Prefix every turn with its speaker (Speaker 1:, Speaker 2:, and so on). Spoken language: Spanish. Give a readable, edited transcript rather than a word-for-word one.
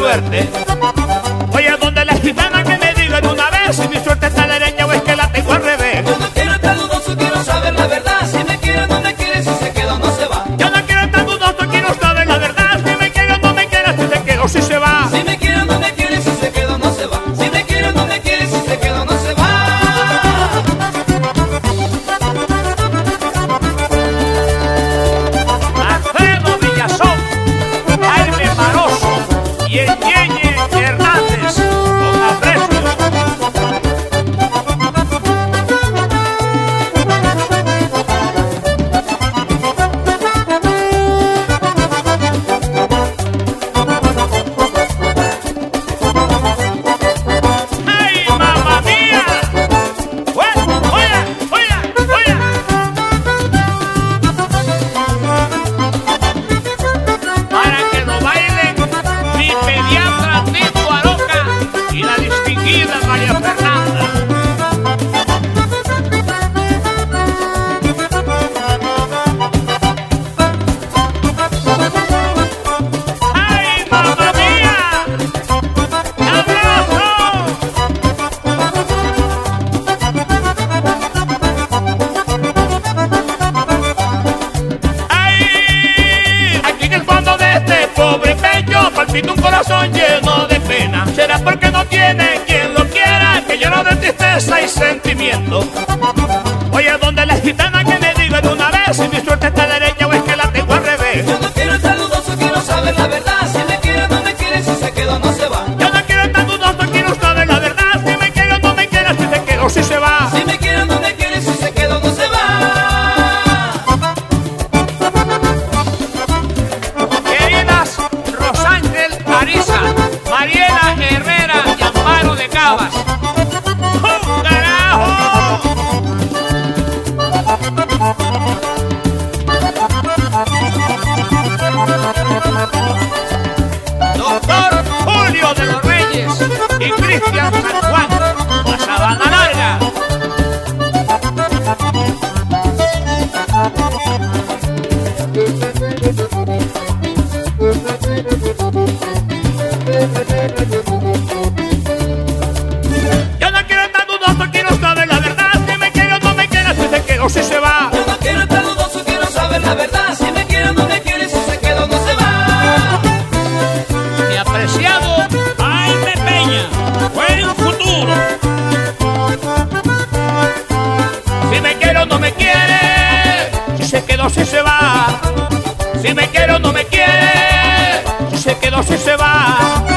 Speaker 1: suerte. Oye, donde la gitana que me diga de una vez si mi suerte está derecha o es que la tengo al revés.
Speaker 2: Yo no quiero estar dudoso, quiero saber la verdad. Si me quiere, no me quiere, si se queda o no se va.
Speaker 1: Yo no quiero estar dudoso, quiero saber la verdad. Si me quiere o no me quiere, si se queda o si se va.
Speaker 2: Si me quiere, no me quiere, si se queda o no se va. Si me quiere, no me quiere, si se queda o no se va.
Speaker 1: Alfredo Villazón, Jaime Maroso y el Ñeñe Hernández, con aprecio. ¡Ay, mamá mía! ¡Oye! Para que lo bailen mi pediatra Tito Aroca y la distinguida María Fernanda. ¡Ay, mamá mía! ¡Abrazo! ¡Ay! Aquí en el fondo de este pobre pecho palpita un corazón lleno de pena. ¿Será porque no tiene quien lo quiera? Que lloro de tristeza y sentimiento. Oye, donde la gitana que me diga de una vez si mi suerte está derecha o es que la tengo al revés.
Speaker 2: Yo no quiero estar dudoso, quiero saber la verdad. Si me quiere, no me quiere, si se queda o no se va.
Speaker 1: Yo no quiero estar dudoso, quiero saber la verdad. Si me quiere o no me quiere, si se queda o si se va.
Speaker 2: Si me quiere, no me quiere, si se queda o no se va.
Speaker 1: Queridas Rosángel Ariza, Mariela Herrera y Amparo de Cabas. ¡Oh, carajo! Doctor Julio de los Reyes y Cristian San Juan, la Sabana Larga. Yo no quiero estar dudoso, quiero saber la verdad. Si me quiere o no me quiere, si se queda o si se va.
Speaker 2: Yo no quiero estar dudoso, quiero saber la verdad. Si me quiere, no me quiere, si se queda o no se va.
Speaker 1: Mi apreciado Jaime Peña, buen futuro. Si me quiere o no me quiere, si se quedó o si se va. Si me quiere o no me quiere, si se quedó o si se va.